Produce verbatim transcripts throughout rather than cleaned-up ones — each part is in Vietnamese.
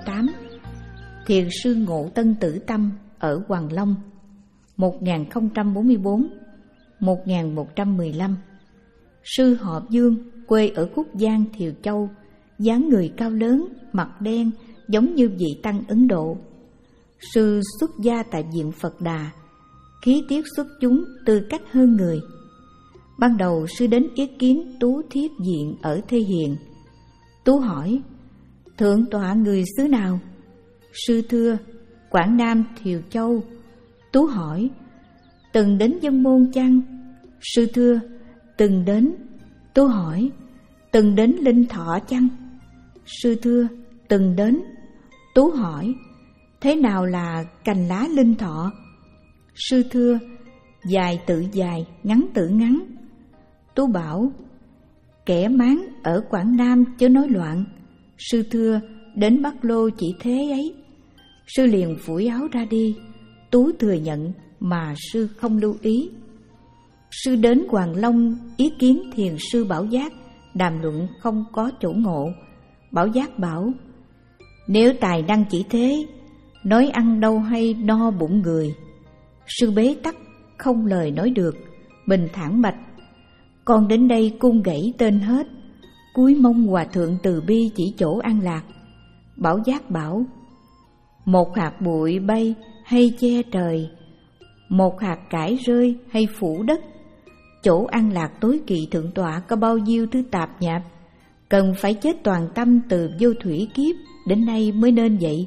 tám, Thiền sư Ngộ Tân Tử Tâm ở Hoàng Long một nghìn không trăm bốn mươi tư đến một nghìn một trăm mười lăm. Sư họ Dương, quê ở Cúc Giang, Thiều Châu, dáng người cao lớn, mặt đen, giống như vị tăng Ấn Độ. Sư xuất gia tại viện Phật Đà, khí tiết xuất chúng, tư cách hơn người. Ban đầu sư đến ý kiến Tú Thiết Diện ở Thê Hiền. Tú hỏi: Thượng tọa người xứ nào? Sư thưa: Quảng Nam, Thiều Châu. Tú hỏi: Từng đến Dân Môn chăng? Sư thưa: Từng đến. Tú hỏi: Từng đến Linh Thọ chăng? Sư thưa: Từng đến. Tú hỏi: Thế nào là cành lá Linh Thọ? Sư thưa: Dài tự dài, ngắn tự ngắn. Tú bảo: Kẻ máng ở Quảng Nam chớ nói loạn. Sư thưa: Đến Bắc Lô chỉ thế ấy. Sư liền phủi áo ra đi. Tú thừa nhận mà sư không lưu ý. Sư đến Hoàng Long ý kiến thiền sư Bảo Giác, đàm luận không có chỗ ngộ. Bảo Giác bảo: Nếu tài năng chỉ thế, nói ăn đâu hay no bụng người. Sư bế tắc, không lời nói được, bình thản bạch: Con đến đây cung gãy tên hết, cúi mong hòa thượng từ bi chỉ chỗ an lạc. Bảo Giác bảo: Một hạt bụi bay hay che trời, một hạt cải rơi hay phủ đất, chỗ an lạc tối kỵ thượng tọa có bao nhiêu thứ tạp nhạp, cần phải chết toàn tâm từ vô thủy kiếp đến nay mới nên vậy.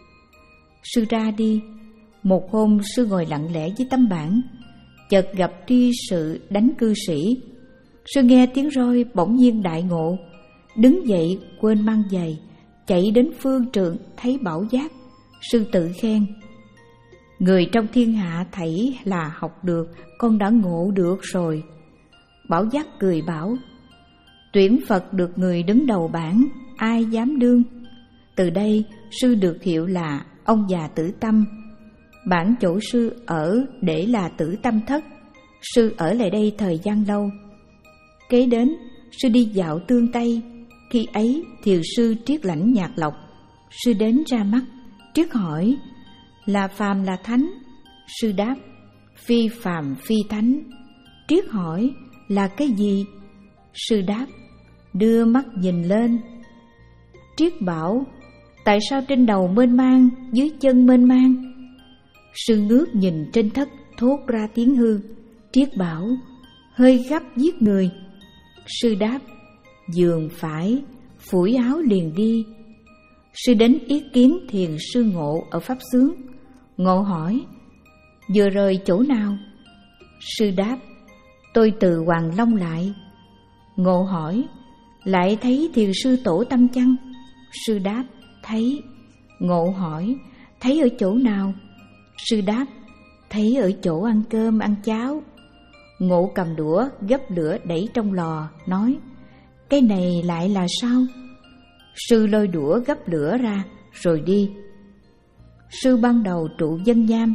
Sư ra đi. Một hôm sư ngồi lặng lẽ với tấm bảng, chợt gặp tri sự đánh cư sĩ. Sư nghe tiếng roi bỗng nhiên đại ngộ, đứng dậy quên mang giày, chạy đến phương trượng thấy Bảo Giác. Sư tự khen: Người trong thiên hạ thảy là học được, con đã ngộ được rồi. Bảo Giác cười bảo: Tuyển Phật được người đứng đầu bảng, ai dám đương. Từ đây sư được hiệu là ông già Tử Tâm. Bản chỗ sư ở để là Tử Tâm Thất. Sư ở lại đây thời gian lâu. Kế đến sư đi dạo Tương Tây. Khi ấy thiều sư Triết lãnh Nhạc Lộc. Sư đến ra mắt. Triết hỏi: Là phàm là thánh? Sư đáp: Phi phàm phi thánh. Triết hỏi: Là cái gì? Sư đáp: Đưa mắt nhìn lên. Triết bảo: Tại sao trên đầu mênh mang, dưới chân mênh mang? Sư ngước nhìn trên thất, thốt ra tiếng hư. Triết bảo: Hơi gấp giết người. Sư đáp: Dường phải. Phủi áo liền đi. Sư đến ý kiến thiền sư Ngộ ở Pháp Xướng. Ngộ hỏi: Vừa rời chỗ nào? Sư đáp: Tôi từ Hoàng Long lại. Ngộ hỏi: Lại thấy thiền sư Tổ Tâm chăng? Sư đáp: Thấy. Ngộ hỏi: Thấy ở chỗ nào? Sư đáp: Thấy ở chỗ ăn cơm ăn cháo. Ngộ cầm đũa gấp lửa đẩy trong lò, nói: Cái này lại là sao? Sư lôi đũa gấp lửa ra rồi đi. Sư ban đầu trụ Dân Nham,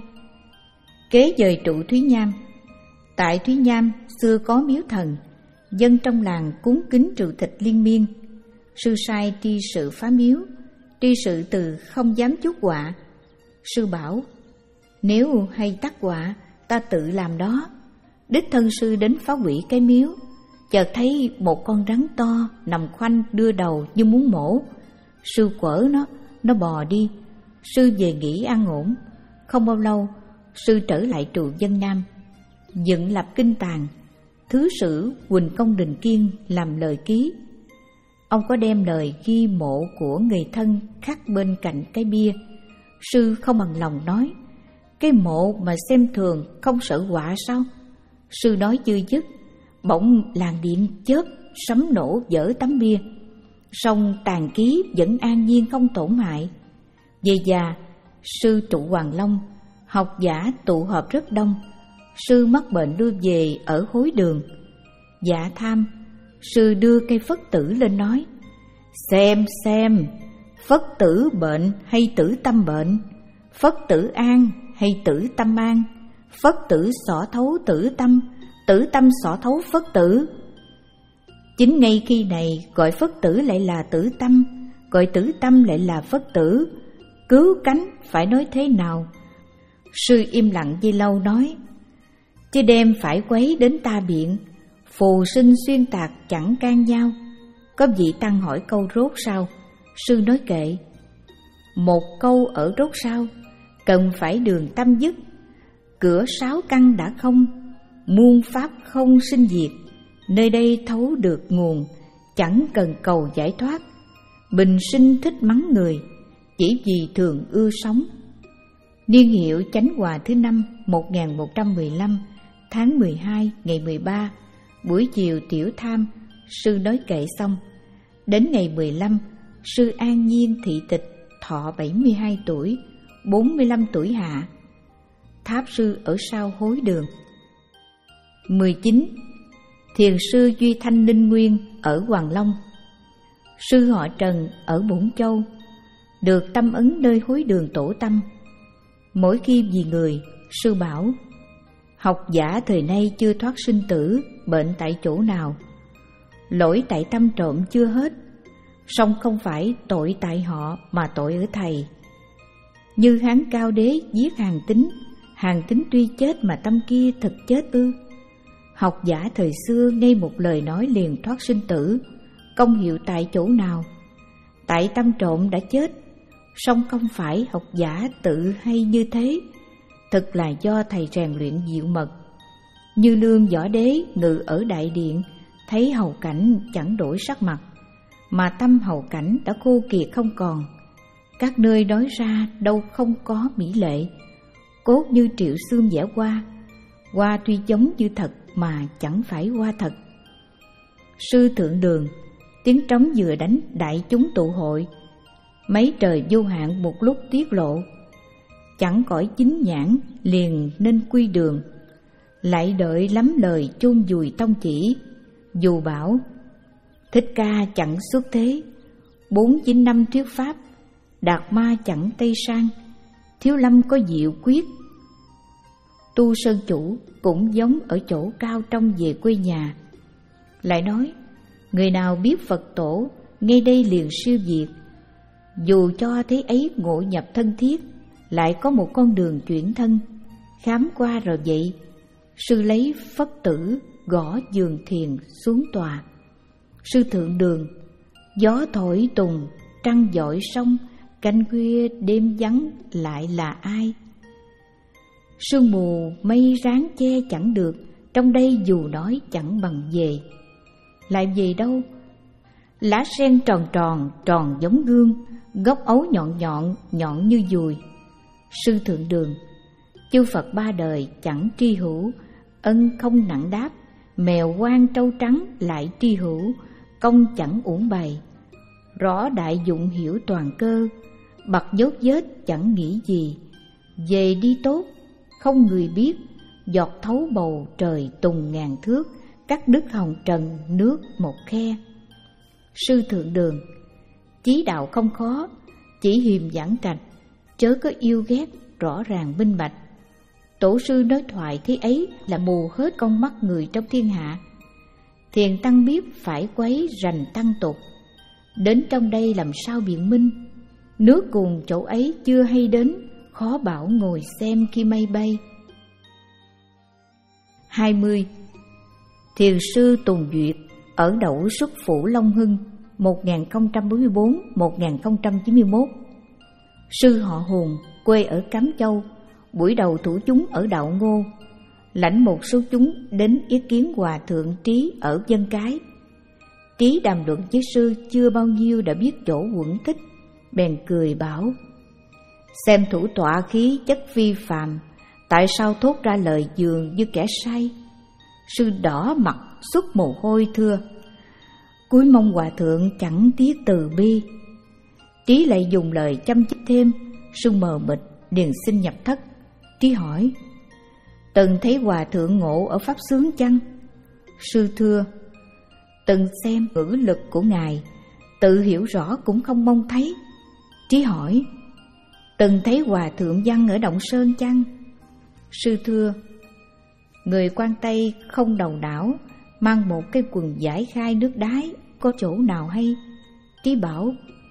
kế dời trụ Thúy Nham. Tại Thúy Nham xưa có miếu thần, dân trong làng cúng kính trừ thịt liên miên. Sư sai tri sự phá miếu. Tri sự từ không dám chuốc họa. Sư bảo: Nếu hay tắc họa, ta tự làm đó. Đích thân sư đến phá hủy cái miếu. Chợt thấy một con rắn to nằm khoanh đưa đầu như muốn mổ. Sư quở nó, nó bò đi. Sư về nghỉ an ổn. Không bao lâu, sư trở lại trụ Dân Nam, dựng lập kinh tàng. Thứ sử Huỳnh Công Đình Kiên làm lời ký. Ông có đem lời ghi mộ của người thân khắc bên cạnh cái bia. Sư không bằng lòng nói: Cái mộ mà xem thường không sợ họa sao? Sư nói chưa dứt, bỗng làng điện chớp sấm nổ vỡ tấm bia. Song tàn ký vẫn an nhiên không tổn hại. Về già, sư trụ Hoàng Long, học giả tụ họp rất đông. Sư mắc bệnh đưa về ở Hối Đường. Dạ tham, sư đưa cây phất tử lên nói: Xem xem, phất tử bệnh hay tử tâm bệnh, phất tử an hay tử tâm an, phất tử xỏ thấu tử tâm, tử tâm xỏ thấu phất tử. Chính ngay khi này gọi phất tử lại là tử tâm, gọi tử tâm lại là Phất tử, cứu cánh phải nói thế nào? Sư im lặng giây lâu nói: chứ đem phải quấy đến ta biện, phù sinh xuyên tạc chẳng can nhau. Có vị tăng hỏi câu rốt sao? Sư nói kệ. Một câu ở rốt sao, cần phải đường tâm dứt. Cửa sáu căn đã không, muôn pháp không sinh diệt. Nơi đây thấu được nguồn, chẳng cần cầu giải thoát. Bình sinh thích mắng người, chỉ vì thường ưa sống. Niên hiệu Chánh Hòa thứ năm một nghìn một trăm mười lăm, tháng mười hai ngày mười ba, buổi chiều tiểu tham. Sư nói kệ xong. Đến ngày mười lăm, sư an nhiên thị tịch, thọ bảy mươi hai tuổi, bốn mươi lăm tuổi hạ. Tháp sư ở sau hối đường. mười chín. Thiền sư Duy Thanh Ninh Nguyên ở Hoàng Long. Sư họ Trần ở Bổn Châu, được tâm ấn nơi hối đường tổ tâm. Mỗi khi vì người, sư bảo: học giả thời nay chưa thoát sinh tử, bệnh tại chỗ nào? Lỗi tại tâm trộm chưa hết, song không phải tội tại họ mà tội ở thầy. Như Hán Cao Đế giết Hàn Tín, Hàn Tín tuy chết mà tâm kia thực chết ư? Học giả thời xưa ngay một lời nói liền thoát sinh tử, công hiệu tại chỗ nào? Tại tâm trộm đã chết, song không phải học giả tự hay như thế, thực là do thầy rèn luyện diệu mật. Như Lương Võ Đế ngự ở đại điện, thấy hầu cảnh chẳng đổi sắc mặt, mà tâm hầu cảnh đã khô kiệt không còn. Các nơi nói ra đâu không có mỹ lệ, cốt như triệu xương vẽ hoa. Hoa tuy giống như thật mà chẳng phải hoa thật. Sư Thượng Đường, tiếng trống vừa đánh đại chúng tụ hội. Mấy trời vô hạn một lúc tiết lộ, chẳng cõi chính nhãn liền nên quy đường. Lại đợi lắm lời chôn vùi tông chỉ. Dù bảo Thích Ca chẳng xuất thế, bốn chín năm thuyết pháp, Đạt Ma chẳng Tây Sang, Thiếu Lâm có diệu quyết. Tu Sơn Chủ cũng giống ở chỗ cao trong về quê nhà. Lại nói, người nào biết Phật tổ, ngay đây liền siêu việt. Dù cho thế ấy ngộ nhập thân thiết, lại có một con đường chuyển thân. Khám qua rồi vậy, sư lấy phất tử gõ giường thiền xuống tòa. Sư Thượng Đường, gió thổi tùng, trăng dọi sông, canh khuya đêm vắng lại là ai? Sương mù mây ráng che chẳng được, trong đây dù nói chẳng bằng về. Lại về đâu? Lá sen tròn tròn, tròn giống gương, gốc ấu nhọn nhọn, nhọn như dùi. Sư Thượng Đường, chư Phật ba đời chẳng tri hữu, ân không nặng đáp. Mèo quan trâu trắng lại tri hữu, công chẳng uổng bày. Rõ đại dụng hiểu toàn cơ, bặt dốt vết chẳng nghĩ gì. Về đi tốt, không người biết, giọt thấu bầu trời tùng ngàn thước, cắt đứt hồng trần nước một khe. Sư Thượng Đường, chí đạo không khó, chỉ hiềm giảng trạch, chớ có yêu ghét, rõ ràng minh bạch. Tổ sư nói thoại thế ấy là mù hết con mắt người trong thiên hạ. Thiền tăng biết phải quấy rành tăng tục, đến trong đây làm sao biện minh. Nước cùng chỗ ấy chưa hay đến, khó bảo ngồi xem khi mây bay. hai mươi. Thiền sư Tùng Duyệt ở Đậu Xuất Phủ Long Hưng một nghìn không trăm bốn mươi tư đến một nghìn không trăm chín mươi mốt. Sư họ Hùng, quê ở Cám Châu, buổi đầu thủ chúng ở Đạo Ngô. Lãnh một số chúng đến ý kiến Hòa Thượng Trí ở Dân Cái. Trí đàm luận với sư chưa bao nhiêu đã biết chỗ quẩn tích, bèn cười bảo: xem thủ tọa khí chất phi phàm, tại sao thốt ra lời dường như kẻ say? Sư đỏ mặt xuất mồ hôi thưa: cúi mong Hòa Thượng chẳng tiếc từ bi. Trí lại dùng lời chăm chích thêm. Sư mờ mịt liền xin nhập thất. Trí hỏi: từng thấy Hòa Thượng ngộ ở pháp xướng chăng? Sư thưa: từng xem ngữ lực của Ngài, tự hiểu rõ cũng không mong thấy. Trí hỏi: từng thấy Hòa Thượng văn ở Động Sơn chăng? Sư thưa: người Quan Tây không đầu não, mang một cái quần vải khai nước đái, có chỗ nào hay? Trí bảo: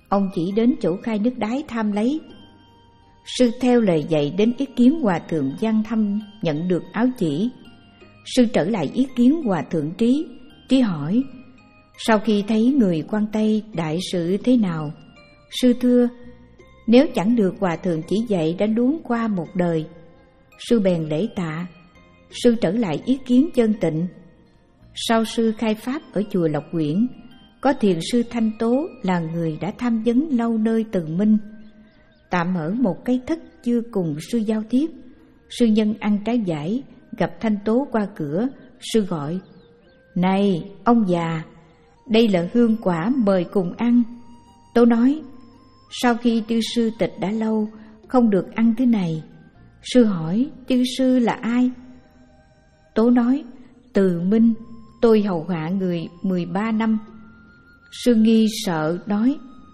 ông chỉ đến chỗ khai nước đái tham lấy. Sư theo lời dạy đến ý kiến Hòa thượng Văn Thâm nhận được áo chỉ. Sư trở lại ý kiến Hòa thượng Trí. Trí hỏi: sau khi thấy người quan Tây đại sự thế nào? Sư thưa: nếu chẳng được Hòa thượng chỉ dạy đã luống qua một đời. Sư bèn lễ tạ. Sư trở lại ý kiến Chân Tịnh. Sau sư khai pháp ở chùa Lộc Quyển, có thiền sư Thanh Tố là người đã tham vấn lâu nơi Từ Minh. Tạm ở một cái thất chưa cùng sư giao tiếp. Sư nhân ăn trái vải, gặp Thanh Tố qua cửa. Sư gọi: này ông già, đây là hương quả mời cùng ăn. Tố nói: sau khi tiêu sư tịch đã lâu, không được ăn thứ này. Sư hỏi: tiêu sư là ai? Tố nói: Từ Minh, tôi hầu hạ người mười ba năm. Sư nghi sợ nói: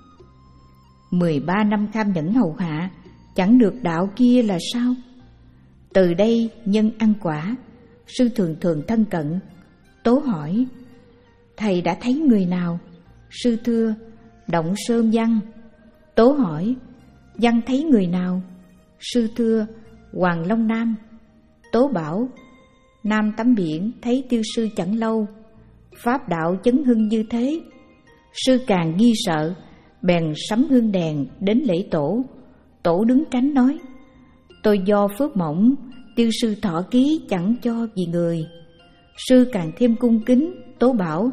mười ba năm kham nhẫn hầu hạ, chẳng được đạo kia là sao? Từ đây nhân ăn quả. Sư thường thường thân cận. Tố hỏi: thầy đã thấy người nào? Sư thưa: Động Sơn Văn. Tố hỏi: Văn thấy người nào? Sư thưa: Hoàng Long Nam. Tố bảo: Nam tắm biển thấy tiêu sư chẳng lâu, pháp đạo chấn hưng như thế. Sư càng nghi sợ, bèn sắm hương đèn đến lễ tổ. Tổ đứng tránh nói: tôi do phước mỏng, tiêu sư thọ ký chẳng cho vì người. Sư càng thêm cung kính. Tố bảo: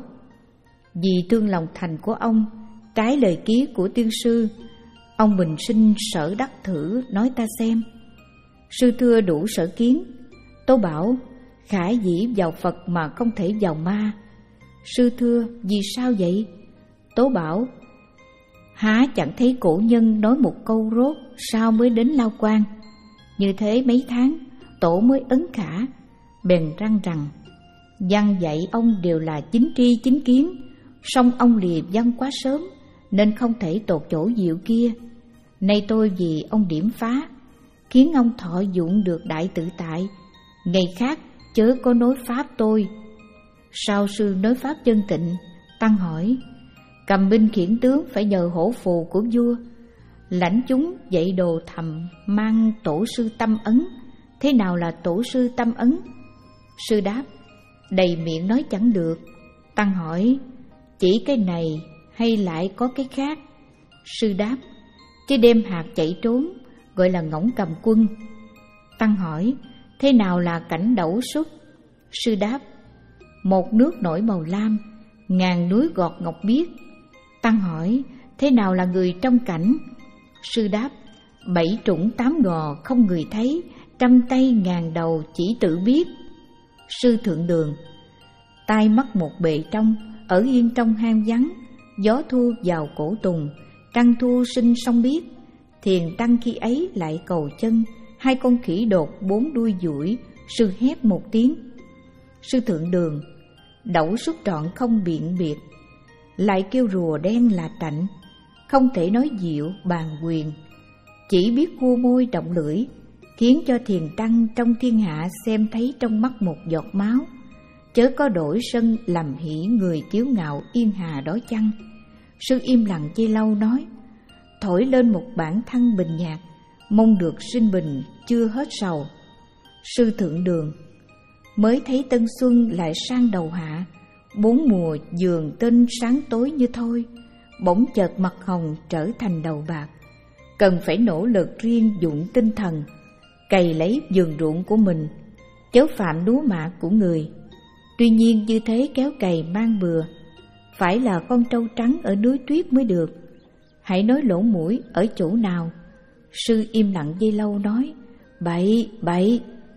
vì thương lòng thành của ông, trái lời ký của tiêu sư, ông bình sinh sở đắc thử nói ta xem. Sư thưa: đủ sở kiến. Tố bảo: khả dĩ vào Phật mà không thể vào ma. Sư thưa: vì sao vậy? Tố bảo: há chẳng thấy cổ nhân nói một câu rốt sao mới đến Lao Quan. Như thế mấy tháng, tổ mới ấn khả. Bèn răng rằng: văn dạy ông đều là chính tri chính kiến, song ông lìa văn quá sớm, nên không thể tột chỗ diệu kia. Nay tôi vì ông điểm phá, khiến ông thọ dụng được đại tự tại. Ngày khác chớ có nói pháp tôi. Sau sư nói pháp Chân Tịnh. Tăng hỏi: cầm binh khiển tướng phải nhờ hổ phù của vua, lãnh chúng dạy đồ thầm mang tổ sư tâm ấn. Thế nào là tổ sư tâm ấn? Sư đáp: đầy miệng nói chẳng được. Tăng hỏi: chỉ cái này hay lại có cái khác? Sư đáp: chứ đem hạt chạy trốn gọi là ngỗng cầm quân. Tăng hỏi: thế nào là cảnh đẩu xuất? Sư đáp: một nước nổi màu lam, ngàn núi gọt ngọc biếc. Tăng hỏi: thế nào là người trong cảnh? Sư đáp: bảy trũng tám gò không người thấy, trăm tay ngàn đầu chỉ tự biết. Sư thượng đường: tai mắt một bề trong, ở yên trong hang vắng, gió thu vào cổ tùng, trăng thu sinh sông biết. Thiền tăng khi ấy lại cầu chân, hai con khỉ đột bốn đuôi duỗi. Sư hét một tiếng. Sư thượng đường: đẩu xúc trọn không biện biệt, lại kêu rùa đen là tạnh, không thể nói diệu bàn quyền, chỉ biết cua môi động lưỡi, khiến cho thiền tăng trong thiên hạ xem thấy trong mắt một giọt máu. Chớ có đổi sân làm hỷ người kiêu ngạo yên hà đó chăng? Sư im lặng chi lâu nói: thổi lên một bản thăng bình nhạc, mong được sinh bình chưa hết sầu. Sư thượng đường: mới thấy tân xuân lại sang đầu hạ, bốn mùa giường tên sáng tối như thôi, bỗng chợt mặt hồng trở thành đầu bạc. Cần phải nỗ lực riêng dụng tinh thần, cày lấy vườn ruộng của mình, chớ phạm lúa mạ của người. Tuy nhiên như thế kéo cày mang bừa, phải là con trâu trắng ở núi tuyết mới được. Hãy nói lỗ mũi ở chỗ nào? Sư im lặng giây lâu nói: bậy bậy.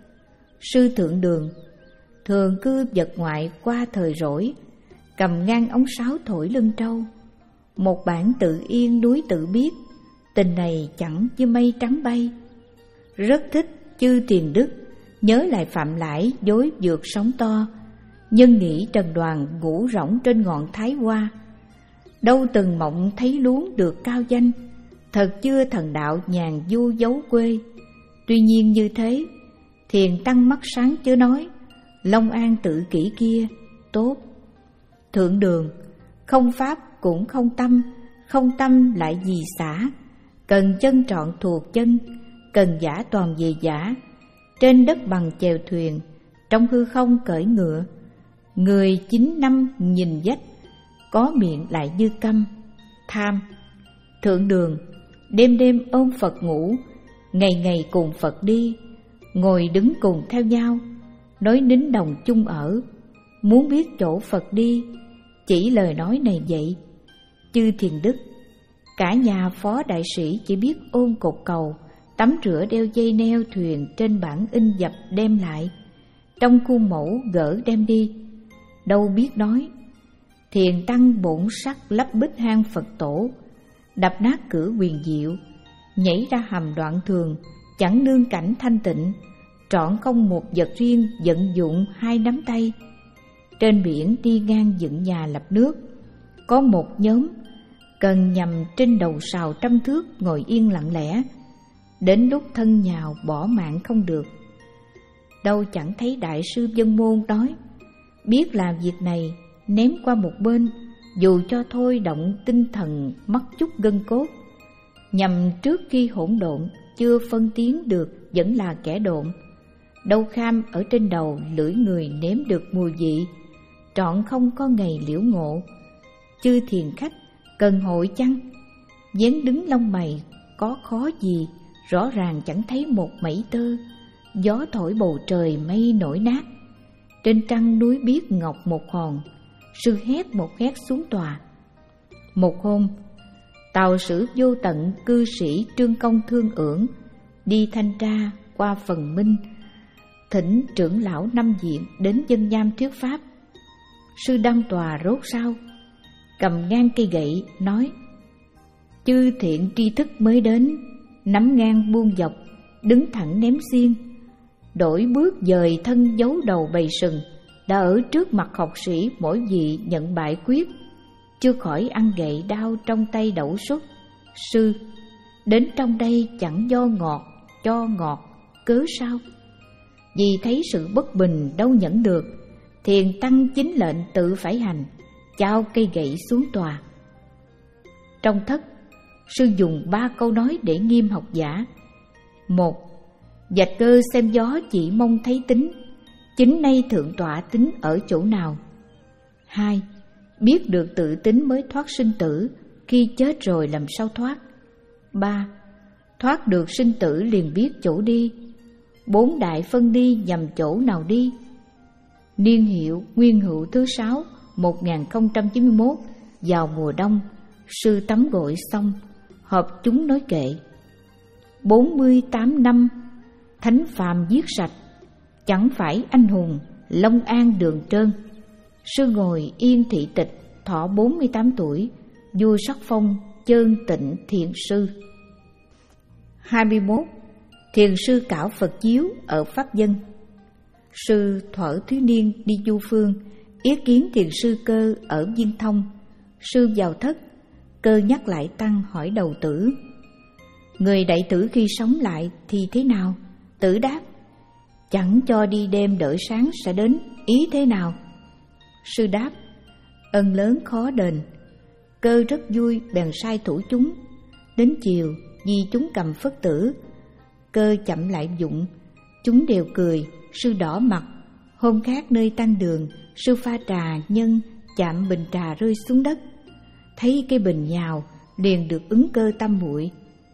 Sư thượng đường: thường cư vật ngoại qua thời rỗi, cầm ngang ống sáo thổi lưng trâu. Một bản tự yên núi tự biết, tình này chẳng như mây trắng bay. Rất thích chư tiền đức, nhớ lại phạm lãi dối vượt sóng to. Nhân nghĩ trần đoàn ngủ rỗng trên ngọn Thái Hoa, đâu từng mộng thấy luống được cao danh. Thật chưa thần đạo nhàn du giấu quê. Tuy nhiên như thế, thiền tăng mắt sáng chưa nói, Long An tự kỷ kia tốt. Thượng đường: không pháp cũng không tâm, không tâm lại vì xả. Cần chân trọn thuộc chân, cần giả toàn về giả. Trên đất bằng chèo thuyền, trong hư không cởi ngựa. Người chín năm nhìn dách, có miệng lại như câm. Tham. Thượng đường, đêm đêm ôm Phật ngủ, ngày ngày cùng Phật đi, ngồi đứng cùng theo nhau, nói nín đồng chung ở. Muốn biết chỗ Phật đi, chỉ lời nói này vậy. Chư thiền đức, cả nhà phó đại sĩ chỉ biết ôm cột cầu, tắm rửa đeo dây neo thuyền trên bản in dập đem lại, trong khuôn mẫu gỡ đem đi, đâu biết nói. Thiền tăng bổn sắc lấp bích hang Phật tổ, đập nát cửa quyền diệu, nhảy ra hầm đoạn thường, chẳng nương cảnh thanh tịnh, trọn không một vật riêng vận dụng hai nắm tay. Trên biển đi ngang dựng nhà lập nước, có một nhóm cần nhằm trên đầu sào trăm thước ngồi yên lặng lẽ, đến lúc thân nhào bỏ mạng không được. Đâu chẳng thấy đại sư Vân Môn nói, biết làm việc này ném qua một bên, dù cho thôi động tinh thần mất chút gân cốt, nhằm trước khi hỗn độn chưa phân tiến được vẫn là kẻ độn. Đâu kham ở trên đầu lưỡi người nếm được mùi vị, trọn không có ngày liễu ngộ. Chư thiền khách cần hội chăng? Dáng đứng lông mày có khó gì, rõ ràng chẳng thấy một mảy tơ. Gió thổi bầu trời mây nổi nát, trên trăng núi biếc ngọc một hòn. Sư hét một hét xuống tòa. Một hôm, tàu sử vô tận cư sĩ Trương Công Thương Ưởng đi thanh tra qua Phần Minh, thỉnh trưởng lão năm viện đến dân giam thuyết pháp. Sư đăng tòa rốt sao, cầm ngang cây gậy nói: chư thiện tri thức mới đến, nắm ngang buông dọc, đứng thẳng ném xiên, đổi bước dời thân giấu đầu bầy sừng. Đã ở trước mặt học sĩ mỗi vị nhận bại quyết, chưa khỏi ăn gậy đao trong tay đẩu xuất. Sư, đến trong đây chẳng do ngọt, cho ngọt, cớ sao? Vì thấy sự bất bình đâu nhẫn được, thiền tăng chính lệnh tự phải hành, chao cây gậy xuống tòa. Trong thất, sư dùng ba câu nói để nghiêm học giả. Một, dạch cơ xem gió chỉ mong thấy tính, chính nay thượng tọa tính ở chỗ nào. Hai, biết được tự tính mới thoát sinh tử, khi chết rồi làm sao thoát. Ba, thoát được sinh tử liền biết chỗ đi. Bốn đại phân đi nhằm chỗ nào đi. Niên hiệu Nguyên Hữu thứ sáu, một nghìn không trăm chín mươi mốt, vào mùa đông, sư tắm gội xong, họp chúng nói kệ. Bốn mươi tám năm, thánh phàm giết sạch, chẳng phải anh hùng, Long An đường trơn. Sư ngồi yên thị tịch, thọ bốn mươi tám tuổi, vua sắc phong Chơn Tịnh Thiền Sư. Hai mươi mốt. Thiền sư cảo Phật chiếu ở Pháp Dân. Sư thuở thiếu niên đi du phương, yết kiến thiền sư Cơ ở Viên Thông. Sư vào thất, Cơ nhắc lại tăng hỏi đầu tử: người đệ tử khi sống lại thì thế nào? Tử đáp: chẳng cho đi đêm đợi sáng sẽ đến, ý thế nào? Sư đáp: ân lớn khó đền. Cơ rất vui bèn sai thủ chúng. Đến chiều, vì chúng cầm phất tử, Cơ chậm lại dụng, chúng đều cười. Sư đỏ mặt. Hôm khác nơi tăng đường, sư pha trà nhân chạm bình trà rơi xuống đất, thấy cái bình nhào liền được ứng cơ tâm muội.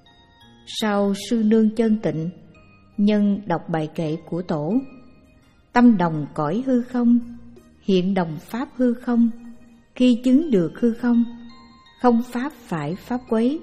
Sau sư nương Chân Tịnh, nhân đọc bài kệ của tổ: tâm đồng cõi hư không, hiện đồng pháp hư không, khi chứng được hư không, không pháp phải pháp quấy.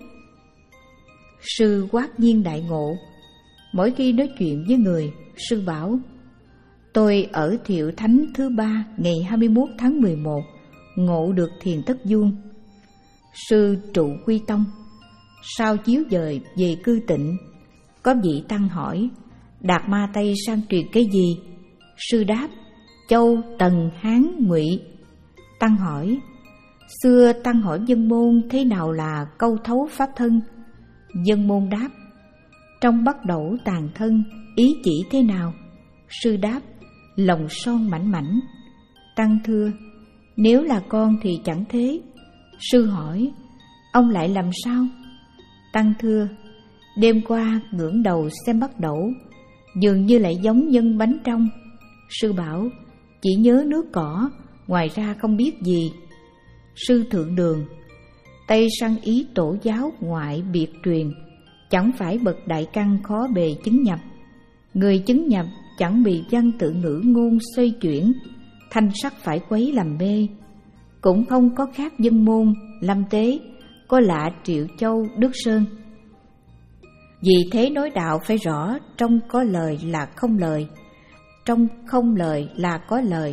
Sư quát nhiên đại ngộ. Mỗi khi nói chuyện với người, sư bảo: tôi ở Thiệu Thánh thứ ba ngày hai mươi mốt tháng mười một ngộ được thiền tất vuông. Sư trụ quy tông. Sau chiếu dời về cư Tịnh, có vị tăng hỏi: Đạt Ma Tây sang truyền cái gì? Sư đáp: Châu, Tần, Hán, Ngụy. Tăng hỏi: xưa tăng hỏi Vân Môn thế nào là câu thấu pháp thân? Vân Môn đáp: trong bắt đẩu tàn thân, ý chỉ thế nào? Sư đáp: lòng son mảnh mảnh. Tăng thưa: nếu là con thì chẳng thế. Sư hỏi: ông lại làm sao? Tăng thưa: đêm qua ngẩng đầu xem bắt đẩu, dường như lại giống nhân bánh trong. Sư bảo: chỉ nhớ nước cỏ, ngoài ra không biết gì. Sư thượng đường: Tây săn ý tổ giáo ngoại biệt truyền, chẳng phải bậc đại căn khó bề chứng nhập. Người chứng nhập chẳng bị văn tự ngữ ngôn xoay chuyển, thanh sắc phải quấy làm mê. Cũng không có khác dân môn, lâm tế, có lạ Triệu Châu, Đức Sơn. Vì thế nói đạo phải rõ, trong có lời là không lời, trong không lời là có lời.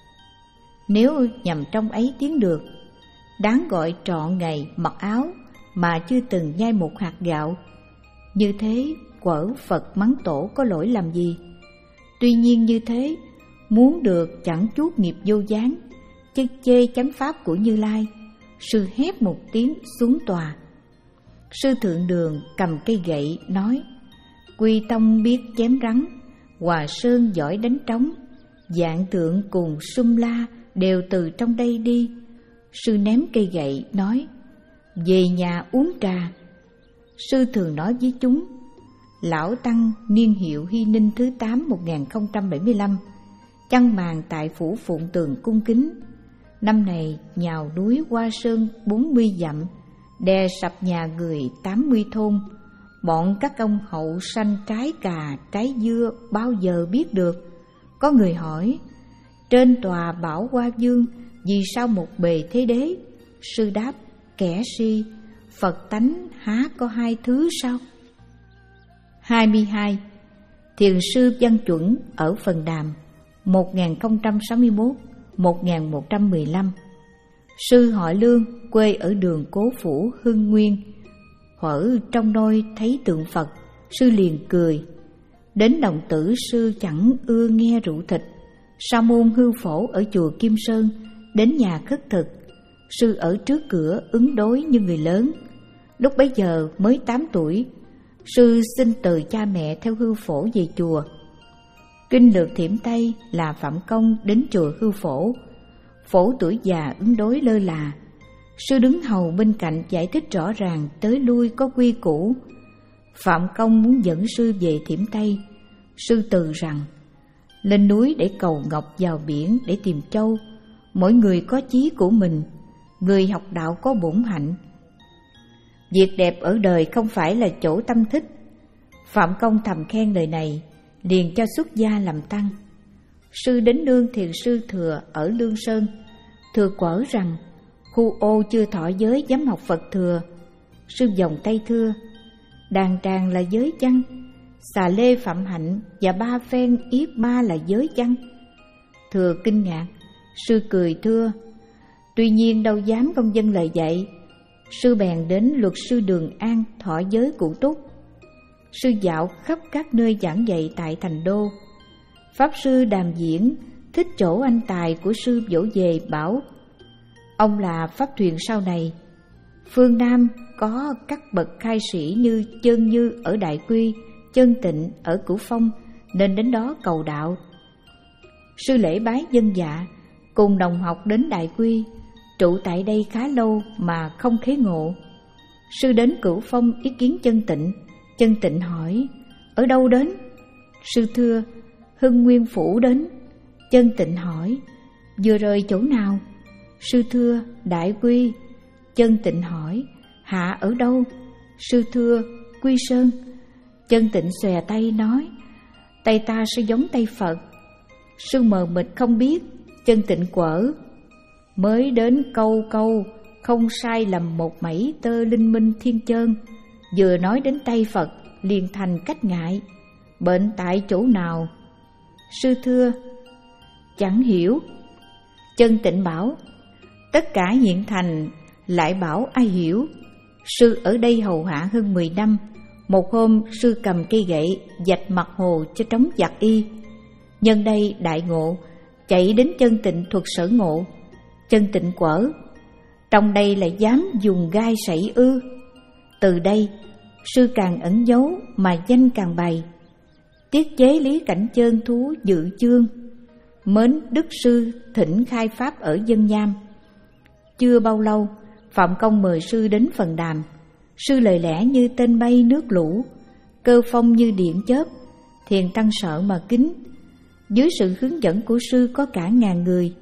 Nếu nhằm trong ấy tiến được, đáng gọi trọn ngày mặc áo mà chưa từng nhai một hạt gạo. Như thế quở Phật mắng tổ có lỗi làm gì? Tuy nhiên như thế, muốn được chẳng chút nghiệp vô gián, chứ chê chánh pháp của Như Lai. Sư hét một tiếng xuống tòa. Sư thượng đường cầm cây gậy nói: Quy tông biết chém rắn, Hòa Sơn giỏi đánh trống, Vạn tượng cùng sum la đều từ trong đây đi. Sư ném cây gậy nói: về nhà uống trà. Sư thường nói với chúng: Lão Tăng niên hiệu Hy Ninh thứ tám một nghìn không trăm bảy mươi lăm, chăn màn tại phủ Phụng Tường cung kính. Năm này nhào núi Hoa Sơn bốn mươi dặm, đè sập nhà người tám mươi thôn. Bọn các ông hậu sanh trái cà, trái dưa bao giờ biết được? Có người hỏi: trên tòa bảo Hoa Dương, vì sao một bề thế đế? Sư đáp: kẻ si, Phật tánh há có hai thứ sao? hai mươi hai. Thiền sư Văn Chuẩn ở Phần Đàm một nghìn không trăm sáu mươi mốt đến một nghìn một trăm mười lăm. Sư họ Lương, quê ở đường Cố Phủ, Hưng Nguyên. Ở trong nôi thấy tượng Phật, sư liền cười. Đến đồng tử sư chẳng ưa nghe rượu thịt. Sa môn hư phổ ở chùa Kim Sơn, đến nhà khất thực. Sư ở trước cửa ứng đối như người lớn. Lúc bấy giờ mới tám tuổi, sư xin từ cha mẹ theo hư phổ về chùa. Kinh lược Thiểm Tây là Phạm Công đến chùa hư phổ. Phổ tuổi già ứng đối lơ là. Sư đứng hầu bên cạnh giải thích rõ ràng, tới lui có quy củ. Phạm Công muốn dẫn sư về Thiểm Tây. Sư từ rằng: lên núi để cầu ngọc, vào biển để tìm châu. Mỗi người có chí của mình, người học đạo có bổn hạnh. Việc đẹp ở đời không phải là chỗ tâm thích. Phạm Công thầm khen lời này, liền cho xuất gia làm tăng. Sư đến nương thiền sư Thừa ở Lương Sơn. Thừa quở rằng khu ô chưa thọ giới dám học Phật Thừa. Sư vòng tay thưa: đàn tràng là giới chăng? Xà lê Phạm Hạnh và ba phen yết ba là giới chăng? Thừa kinh ngạc. Sư cười thưa: tuy nhiên đâu dám không vâng lời dạy. Sư bèn đến luật sư Đường An thọ giới cụ túc. Sư dạo khắp các nơi giảng dạy tại thành đô. Pháp sư Đàm Diễn thích chỗ anh tài của sư vỗ về bảo: ông là pháp thuyền sau này. Phương Nam có các bậc khai sĩ như Chân Như ở Đại Quy, Chân Tịnh ở Cửu Phong, nên đến đó cầu đạo. Sư lễ bái dân dạ, cùng đồng học đến Đại Quy, trụ tại đây khá lâu mà không khế ngộ. Sư đến Cửu Phong ý kiến Chân Tịnh. Chân Tịnh hỏi: ở đâu đến? Sư thưa: Hưng Nguyên Phủ đến. Chân Tịnh hỏi: vừa rời chỗ nào? Sư thưa: Đại Quy. Chân Tịnh hỏi: hạ ở đâu? Sư thưa: Quy Sơn. Chân Tịnh xòe tay nói: tay ta sẽ giống tay Phật. Sư mờ mịt không biết. Chân Tịnh quở: mới đến câu câu, không sai lầm một mảy tơ linh minh thiên chơn. Vừa nói đến tay Phật liền thành cách ngại. Bệnh tại chỗ nào? Sư thưa: chẳng hiểu. Chân Tịnh bảo: tất cả hiện thành, lại bảo ai hiểu. Sư ở đây hầu hạ hơn mười năm. Một hôm sư cầm cây gậy vạch mặt hồ cho trống giặc y. Nhân đây đại ngộ, chạy đến Chân Tịnh thuật sở ngộ. Chân Tịnh quở: trong đây lại dám dùng gai sảy ư? Từ đây sư càng ẩn giấu mà danh càng bày. Tiết chế Lý Cảnh Chơn thú dự chương, mến đức sư thỉnh khai pháp ở Dân Nham. Chưa bao lâu Phạm Công mời sư đến phần đàm. Sư lời lẽ như tên bay nước lũ, cơ phong như điện chớp. Thiền tăng sợ mà kính. Dưới sự hướng dẫn của sư có cả ngàn người.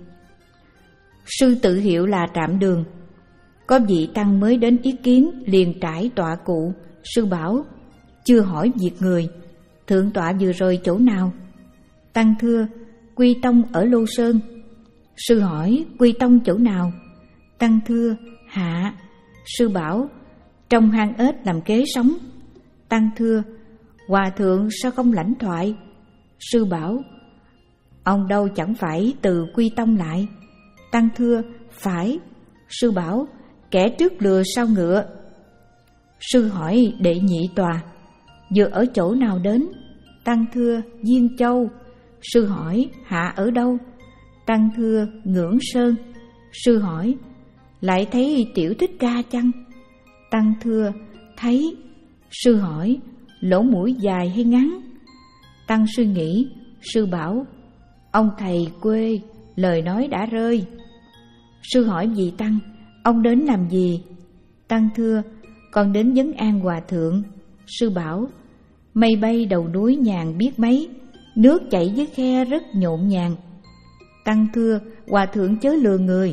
Sư tự hiệu là Trạm Đường. Có vị tăng mới đến ý kiến, liền trải tọa cụ. Sư bảo: chưa hỏi việc người, thượng tọa vừa rồi chỗ nào? Tăng thưa: Quy Tông ở Lô Sơn. Sư hỏi: Quy Tông chỗ nào? Tăng thưa: Hạ. Sư bảo: trong hang ếch làm kế sống. Tăng thưa: Hòa thượng sao không lãnh thoại? Sư bảo: ông đâu chẳng phải từ Quy Tông lại. Tăng thưa: phải. Sư bảo: kẻ trước lừa sau ngựa. Sư hỏi đệ nhị tòa: vừa ở chỗ nào đến? Tăng thưa: Diên Châu. Sư hỏi: hạ ở đâu? Tăng thưa: Ngưỡng Sơn. Sư hỏi: lại thấy Tiểu Thích Ca chăng? Tăng thưa: thấy. Sư hỏi: lỗ mũi dài hay ngắn? Tăng suy nghĩ. Sư bảo: ông thầy quê, lời nói đã rơi. Sư hỏi vị tăng: ông đến làm gì? Tăng thưa: con đến vấn an hòa thượng. Sư bảo: mây bay đầu núi nhàn biết mấy, nước chảy dưới khe rất nhộn nhàng. Tăng thưa: hòa thượng chớ lừa người.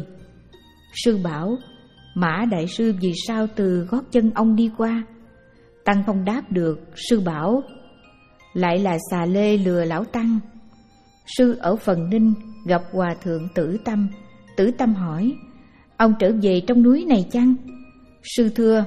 Sư bảo: Mã đại sư vì sao từ gót chân ông đi qua? Tăng không đáp được. Sư bảo: lại là xà lê lừa lão tăng. Sư ở Phần Ninh gặp hòa thượng Tử Tâm. Tử Tâm hỏi: ông trở về trong núi này chăng? Sư thưa: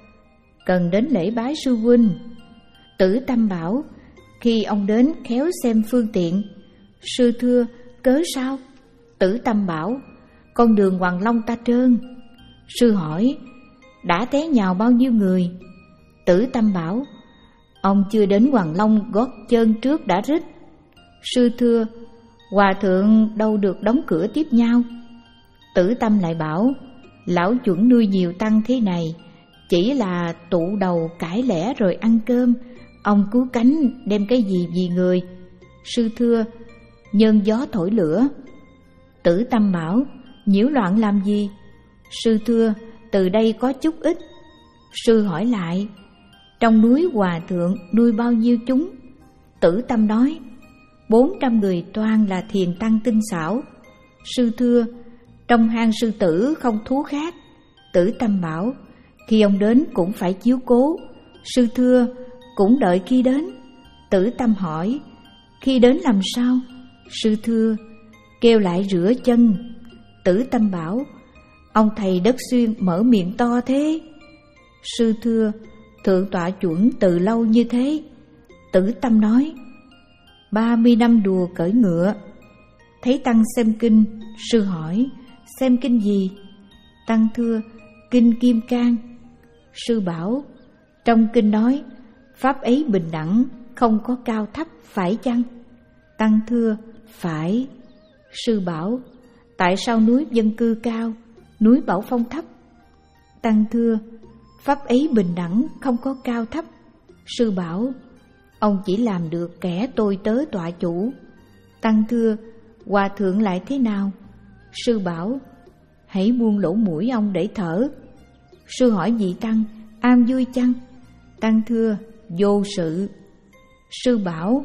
cần đến lễ bái sư huynh. Tử Tâm bảo: khi ông đến khéo xem phương tiện. Sư thưa: cớ sao? Tử Tâm bảo: con đường Hoàng Long ta trơn. Sư hỏi: đã té nhào bao nhiêu người? Tử Tâm bảo: ông chưa đến Hoàng Long gót chân trước đã rít. Sư thưa: hòa thượng đâu được đóng cửa tiếp nhau. Tử Tâm lại bảo: lão chuẩn nuôi nhiều tăng thế này, chỉ là tụ đầu cãi lẽ rồi ăn cơm, ông cứu cánh đem cái gì vì người? Sư thưa: nhân gió thổi lửa. Tử Tâm bảo: nhiễu loạn làm gì? Sư thưa: từ đây có chút ít. Sư hỏi lại: trong núi hòa thượng nuôi bao nhiêu chúng? Tử Tâm nói: bốn trăm người toan là thiền tăng tinh xảo. Sư thưa: trong hang sư tử không thú khác. Tử Tâm bảo: khi ông đến cũng phải chiếu cố. Sư thưa: cũng đợi khi đến. Tử Tâm hỏi: khi đến làm sao? Sư thưa: kêu lại rửa chân. Tử Tâm bảo: ông thầy Đất Xuyên mở miệng to thế. Sư thưa: thượng tọa chuẩn từ lâu như thế. Tử Tâm nói: ba mươi năm đùa cởi ngựa. Thấy tăng xem kinh. Sư hỏi: xem kinh gì? Tăng thưa: kinh Kim Cang. Sư bảo: trong kinh nói pháp ấy bình đẳng, không có cao thấp, phải chăng? Tăng thưa: phải. Sư bảo: tại sao núi dân cư cao, núi Bảo Phong thấp? Tăng thưa: pháp ấy bình đẳng, không có cao thấp. Sư bảo: ông chỉ làm được kẻ tôi tớ tọa chủ. Tăng thưa: hòa thượng lại thế nào? Sư bảo: hãy buông lỗ mũi ông để thở. Sư hỏi vị tăng: an vui chăng? Tăng thưa: vô sự. Sư bảo: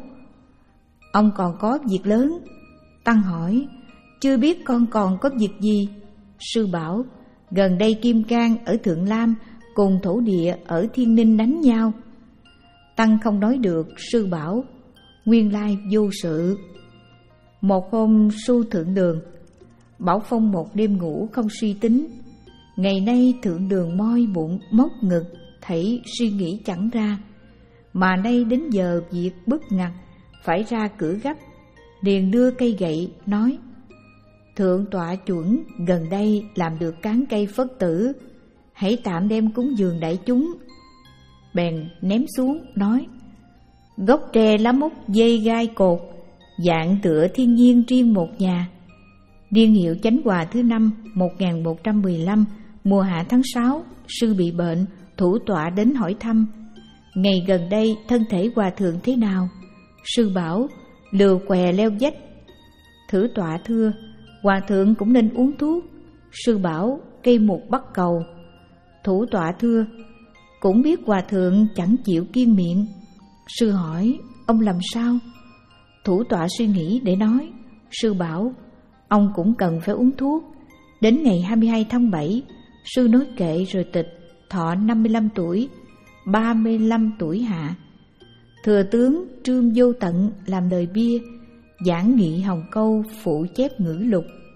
ông còn có việc lớn. Tăng hỏi: chưa biết con còn có việc gì? Sư bảo: gần đây Kim Cang ở Thượng Lam cùng thổ địa ở Thiên Ninh đánh nhau. Tăng không nói được. Sư bảo: nguyên lai vô sự. Một hôm su thượng đường, Bảo Phong một đêm ngủ không suy tính. Ngày nay thượng đường moi bụng móc ngực, thảy suy nghĩ chẳng ra. Mà nay đến giờ việc bức ngặt, phải ra cửa gấp. Liền đưa cây gậy nói: thượng tọa chuẩn gần đây làm được cán cây phất tử, hãy tạm đem cúng dường đại chúng. Bèn ném xuống nói: gốc tre lá múc dây gai cột, dạng tựa thiên nhiên riêng một nhà. Niên hiệu Chánh Hòa thứ năm một nghìn một trăm mười lăm, mùa hạ tháng sáu, sư bị bệnh, thủ tọa đến hỏi thăm. Ngày gần đây thân thể hòa thượng thế nào? Sư bảo: lừa què leo vách. Thử tọa thưa: hòa thượng cũng nên uống thuốc. Sư bảo: cây mục bắt cầu, Thủ tọa thưa: Cũng biết hòa thượng chẳng chịu kiêng miệng. Sư hỏi: Ông làm sao? Thủ tọa suy nghĩ để nói: Sư bảo ông cũng cần phải uống thuốc. Đến ngày hai mươi hai tháng bảy, sư nói kệ rồi tịch, thọ năm mươi lăm tuổi, ba mươi lăm tuổi hạ. Thừa tướng Trương Vô Tận làm lời bia, giảng nghị Hồng Câu phụ chép ngữ lục.